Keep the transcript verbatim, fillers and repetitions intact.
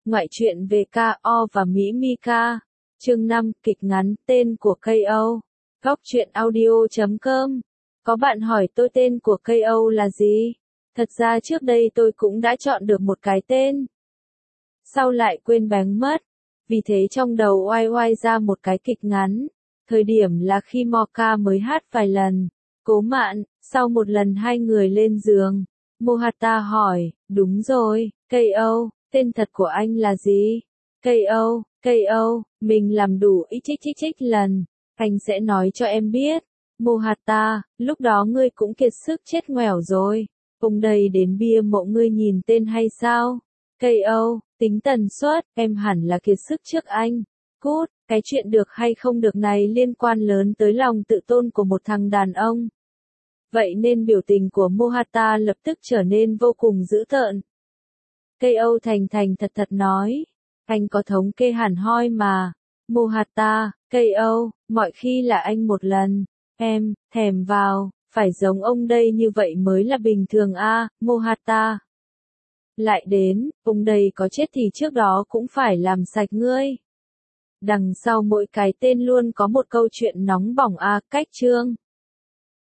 Ngoại truyện về ca o và Mỹ Mika. Chương năm, kịch ngắn, tên của ca o. Góc truyện audio chấm com. Có bạn hỏi tôi tên của ca o là gì? Thật ra trước đây tôi cũng đã chọn được một cái tên. Sau lại quên bén mất. Vì thế trong đầu oai oai ra một cái kịch ngắn. Thời điểm là khi Mocha mới hát vài lần. Cố Mạn, sau một lần hai người lên giường. Mohatta hỏi, đúng rồi, ca o, tên thật của anh là gì? ca o, ca o, mình làm đủ ít chích chích chích lần, anh sẽ nói cho em biết. Mohatta, lúc đó ngươi cũng kiệt sức chết ngoẻo rồi. Ông đây đến bia mộ ngươi nhìn tên hay sao? ca o, tính tần suất, em hẳn là kiệt sức trước anh. Cút, cái chuyện được hay không được này liên quan lớn tới lòng tự tôn của một thằng đàn ông. Vậy nên biểu tình của Mohatta lập tức trở nên vô cùng dữ tợn. ca o thành thành thật thật nói, anh có thống kê hẳn hoi mà. Mohatta, ca o, mọi khi là anh một lần, em, thèm vào, phải giống ông đây như vậy mới là bình thường a. À, Mohatta. Lại đến, ông đây có chết thì trước đó cũng phải làm sạch ngươi. Đằng sau mỗi cái tên luôn có một câu chuyện nóng bỏng a. À, cách chương.